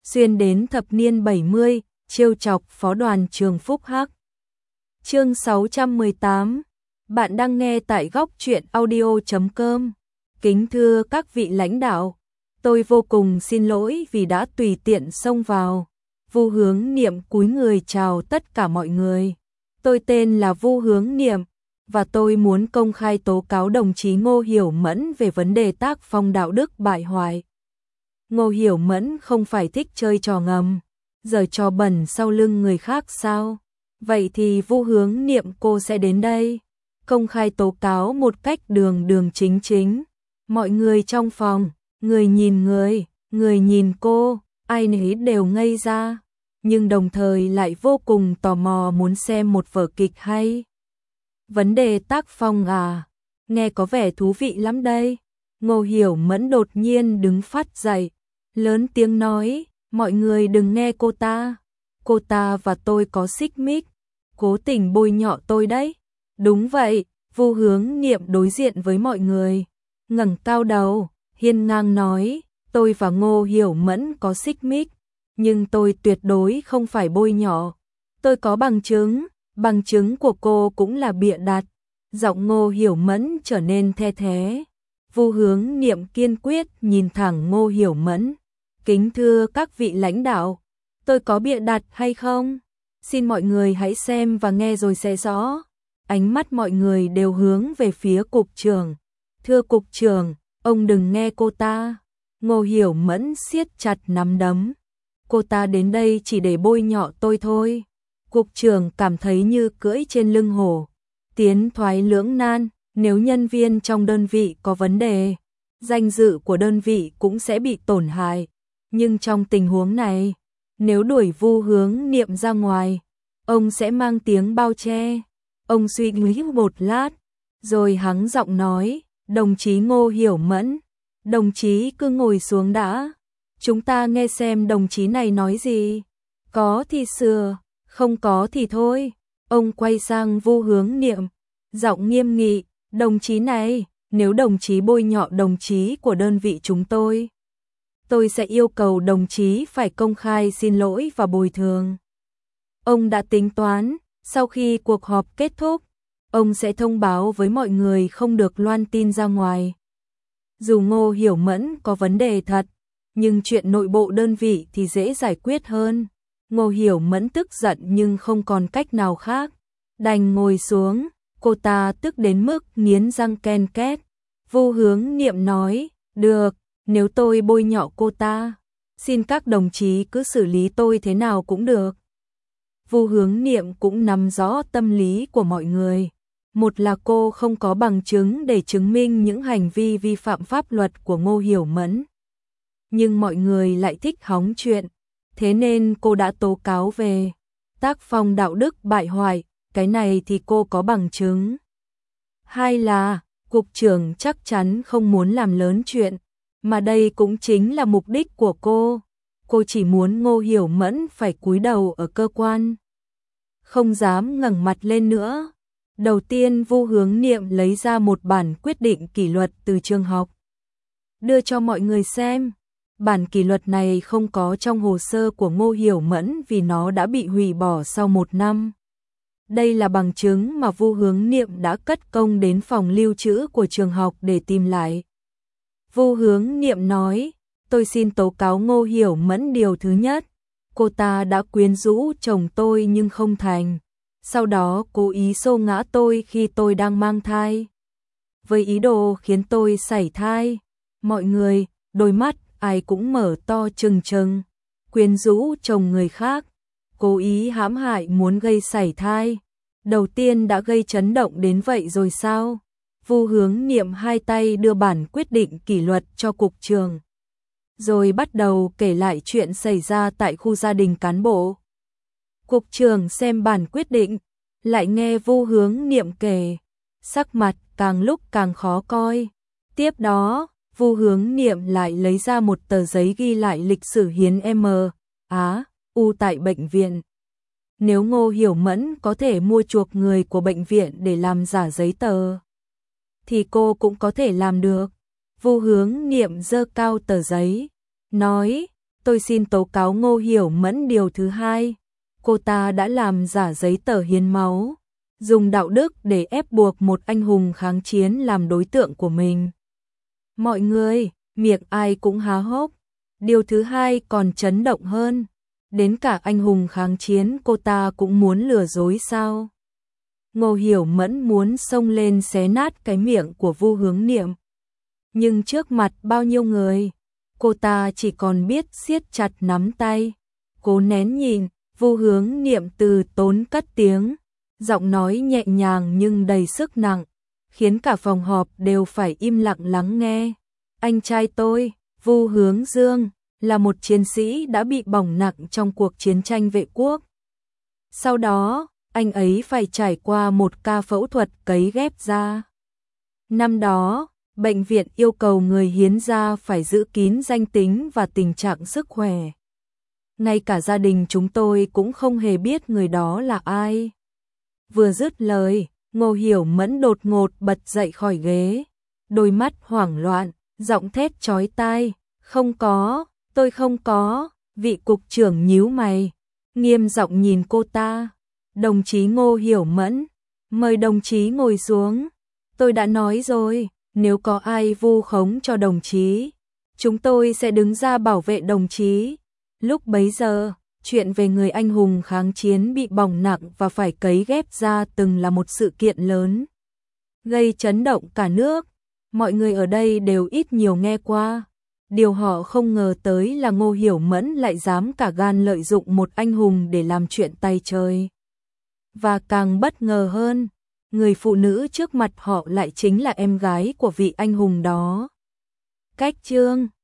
xuyên đến thập niên 70, trêu chọc phó đoàn trường Phúc Hắc. Chương 618. Bạn đang nghe tại góc truyện audio.com. Kính thưa các vị lãnh đạo, tôi vô cùng xin lỗi vì đã tùy tiện xông vào. Vu Hướng Niệm cúi người chào tất cả mọi người. Tôi tên là Vu Hướng Niệm và tôi muốn công khai tố cáo đồng chí Ngô Hiểu Mẫn về vấn đề tác phong đạo đức bại hoại. Ngô Hiểu Mẫn không phải thích chơi trò ngầm, giở trò bẩn sau lưng người khác sao? Vậy thì Vu Hướng Niệm cô sẽ đến đây, công khai tố cáo một cách đường chính chính. Mọi người trong phòng, người nhìn người nhìn cô, ai nấy đều ngây ra, nhưng đồng thời lại vô cùng tò mò muốn xem một vở kịch hay. Vấn đề tác phong à? Nghe có vẻ thú vị lắm đây. Ngô Hiểu Mẫn đột nhiên đứng phát dậy, lớn tiếng nói, mọi người đừng nghe cô ta. Cô ta và tôi có xích mích, cố tình bôi nhọ tôi đấy. Đúng vậy, Vu Hướng Niệm đối diện với mọi người, ngẩng cao đầu, hiên ngang nói, tôi và Ngô Hiểu Mẫn có xích mích, nhưng tôi tuyệt đối không phải bôi nhọ. Tôi có bằng chứng của cô cũng là bịa đặt. Giọng Ngô Hiểu Mẫn trở nên the thé. Vu Hướng Niệm kiên quyết nhìn thẳng Ngô Hiểu Mẫn. Kính thưa các vị lãnh đạo, tôi có bịa đặt hay không? Xin mọi người hãy xem và nghe rồi sẽ rõ. Ánh mắt mọi người đều hướng về phía cục trưởng. Thưa cục trưởng, ông đừng nghe cô ta. Ngô Hiểu Mẫn siết chặt nắm đấm. Cô ta đến đây chỉ để bôi nhọ tôi thôi. Cục trưởng cảm thấy như cưỡi trên lưng hổ. Tiến thoái lưỡng nan, nếu nhân viên trong đơn vị có vấn đề, danh dự của đơn vị cũng sẽ bị tổn hại. Nhưng trong tình huống này, nếu đuổi Vu Hướng Niệm ra ngoài, ông sẽ mang tiếng bao che. Ông suy nghĩ một lát, rồi hắng giọng nói, đồng chí Ngô Hiểu Mẫn, đồng chí cứ ngồi xuống đã. Chúng ta nghe xem đồng chí này nói gì. Có thì sửa, không có thì thôi. Ông quay sang Vu Hướng Niệm, giọng nghiêm nghị, đồng chí này, nếu đồng chí bôi nhọ đồng chí của đơn vị chúng tôi sẽ yêu cầu đồng chí phải công khai xin lỗi và bồi thường. Ông đã tính toán, sau khi cuộc họp kết thúc, ông sẽ thông báo với mọi người không được loan tin ra ngoài. Dù Ngô Hiểu Mẫn có vấn đề thật, nhưng chuyện nội bộ đơn vị thì dễ giải quyết hơn. Ngô Hiểu Mẫn tức giận nhưng không còn cách nào khác, đành ngồi xuống. Cô ta tức đến mức nghiến răng ken két. Vu Hướng Niệm nói, được, nếu tôi bôi nhọ cô ta, xin các đồng chí cứ xử lý tôi thế nào cũng được. Vu Hướng Niệm cũng nắm rõ tâm lý của mọi người. Một là cô không có bằng chứng để chứng minh những hành vi vi phạm pháp luật của Ngô Hiểu Mẫn. Nhưng mọi người lại thích hóng chuyện, thế nên cô đã tố cáo về tác phong đạo đức bại hoại, cái này thì cô có bằng chứng. Hai là, cục trưởng chắc chắn không muốn làm lớn chuyện, mà đây cũng chính là mục đích của cô. Cô chỉ muốn Ngô Hiểu Mẫn phải cúi đầu ở cơ quan, không dám ngẩng mặt lên nữa. Đầu tiên Vu Hướng Niệm lấy ra một bản quyết định kỷ luật từ trường học, đưa cho mọi người xem. Bản kỷ luật này không có trong hồ sơ của Ngô Hiểu Mẫn vì nó đã bị hủy bỏ sau 1 năm. Đây là bằng chứng mà Vu Hướng Niệm đã cất công đến phòng lưu trữ của trường học để tìm lại. Vu Hướng Niệm nói, tôi xin tố cáo Ngô Hiểu Mẫn điều thứ nhất. Cô ta đã quyến rũ chồng tôi nhưng không thành. Sau đó cố ý xô ngã tôi khi tôi đang mang thai, với ý đồ khiến tôi sảy thai. Mọi người, đôi mắt ai cũng mở to trừng trừng. Quyến rũ chồng người khác, cố ý hãm hại muốn gây sảy thai. Đầu tiên đã gây chấn động đến vậy rồi sao? Vu Hướng Niệm hai tay đưa bản quyết định kỷ luật cho cục trưởng, rồi bắt đầu kể lại chuyện xảy ra tại khu gia đình cán bộ. Cục trưởng xem bản quyết định, lại nghe Vu Hướng Niệm kể, sắc mặt càng lúc càng khó coi. Tiếp đó, Vu Hướng Niệm lại lấy ra một tờ giấy ghi lại lịch sử hiến MA tại bệnh viện. Nếu Ngô Hiểu Mẫn có thể mua chuộc người của bệnh viện để làm giả giấy tờ, thì cô cũng có thể làm được. Vu Hướng Niệm giơ cao tờ giấy, nói, tôi xin tố cáo Ngô Hiểu Mẫn điều thứ hai. Cô ta đã làm giả giấy tờ hiến máu, dùng đạo đức để ép buộc một anh hùng kháng chiến làm đối tượng của mình. Mọi người, miệng ai cũng há hốc. Điều thứ hai còn chấn động hơn. Đến cả anh hùng kháng chiến cô ta cũng muốn lừa dối sao? Ngô Hiểu Mẫn muốn xông lên xé nát cái miệng của Vu Hướng Niệm. Nhưng trước mặt bao nhiêu người, cô ta chỉ còn biết siết chặt nắm tay, cố nén nhìn. Vu Hướng Niệm từ tốn cất tiếng, giọng nói nhẹ nhàng nhưng đầy sức nặng, khiến cả phòng họp đều phải im lặng lắng nghe. Anh trai tôi, Vu Hướng Dương, là một chiến sĩ đã bị bỏng nặng trong cuộc chiến tranh vệ quốc. Sau đó, anh ấy phải trải qua một ca phẫu thuật cấy ghép da. Năm đó, bệnh viện yêu cầu người hiến da phải giữ kín danh tính và tình trạng sức khỏe. Ngay cả gia đình chúng tôi cũng không hề biết người đó là ai. Vừa dứt lời, Ngô Hiểu Mẫn đột ngột bật dậy khỏi ghế, đôi mắt hoảng loạn, giọng thét chói tai, không có, tôi không có. Vị cục trưởng nhíu mày, nghiêm giọng nhìn cô ta. Đồng chí Ngô Hiểu Mẫn, mời đồng chí ngồi xuống. Tôi đã nói rồi, nếu có ai vu khống cho đồng chí, chúng tôi sẽ đứng ra bảo vệ đồng chí. Lúc bấy giờ, chuyện về người anh hùng kháng chiến bị bỏng nặng và phải cấy ghép da từng là một sự kiện lớn, gây chấn động cả nước. Mọi người ở đây đều ít nhiều nghe qua. Điều họ không ngờ tới là Ngô Hiểu Mẫn lại dám cả gan lợi dụng một anh hùng để làm chuyện tay chơi. Và càng bất ngờ hơn, người phụ nữ trước mặt họ lại chính là em gái của vị anh hùng đó. Cách chương